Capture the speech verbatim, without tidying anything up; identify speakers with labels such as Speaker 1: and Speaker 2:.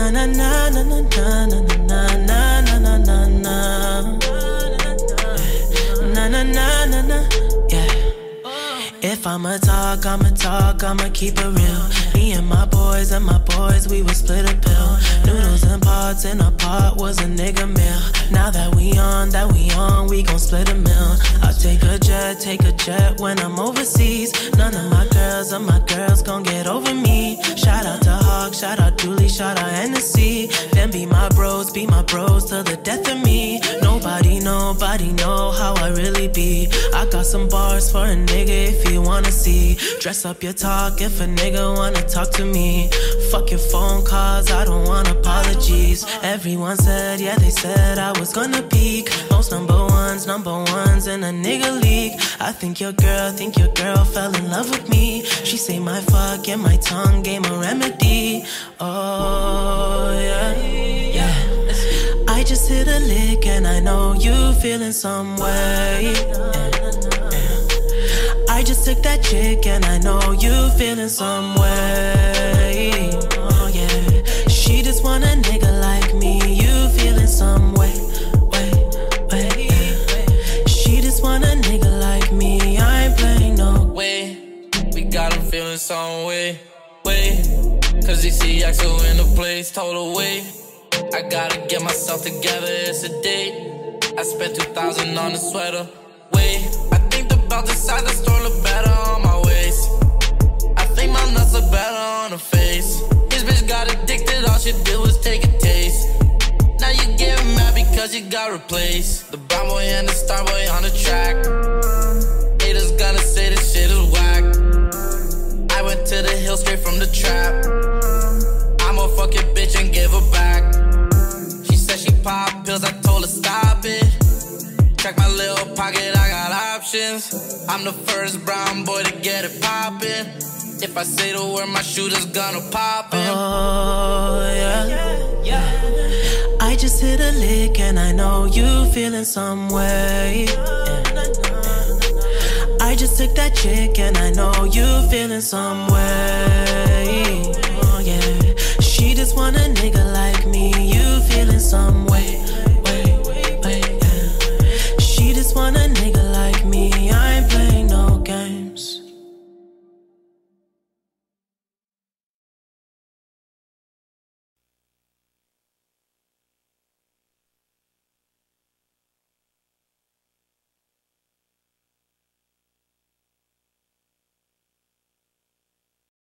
Speaker 1: Na na na na na na na na na na na na na na na na na na. Yeah. If I'ma talk, I'ma talk, I'ma keep it real. Me and my boys and my boys, we would split a pill. Noodles and pots in a pot was a nigga meal. Now that we on, that we on, we gon' split a meal. I'll take a jet, take a jet when I'm overseas. None of my girls or my girls gon' get over me. Shout out to Hawk, shout out Dooley, shout out Hennessy. Them be my bros, be my bros till the death of me. Nobody, nobody know how I really be. I got some bars for a nigga if you wanna see. Dress up your talk if a nigga wanna talk to me. Fuck your phone calls, I don't want apologies. Everyone said, yeah, they said I was gonna peak. Most number ones, number ones in a nigga league. I think your girl, think your girl fell in love with me. She say my fuck and my tongue gave a remedy. Oh, yeah, yeah. I just hit a lick and I know you feeling some way. Yeah. I just took that chick and I know you feeling some way. Oh yeah, she just want a nigga like me. You feeling some way, way, way. Yeah. She just want a nigga like me. I ain't playing no
Speaker 2: way. We got him feeling some way, way. Cause he see Axel in the place, told her wait. I gotta get myself together, it's a date. I spent two thousand on a sweater, wait. About the side, the store look better on my waist. I think my nuts look better on her face. This bitch got addicted, all she did was take a taste. Now you getting mad because you got replaced. The brown boy and the star boy on the track. Haters gonna say this shit is whack. I went to the hill straight from the trap. I'ma fuck your bitch and give her back. She said she pop pills, I told her stop it. Check my little pocket, I got options. I'm the first brown boy to get it poppin'. If I say the word, my shooter's gonna pop in.
Speaker 1: Oh, yeah, yeah. I just hit a lick and I know you feeling some way. Yeah. I just took that chick and I know you feeling some way. Oh, yeah. She just want a nigga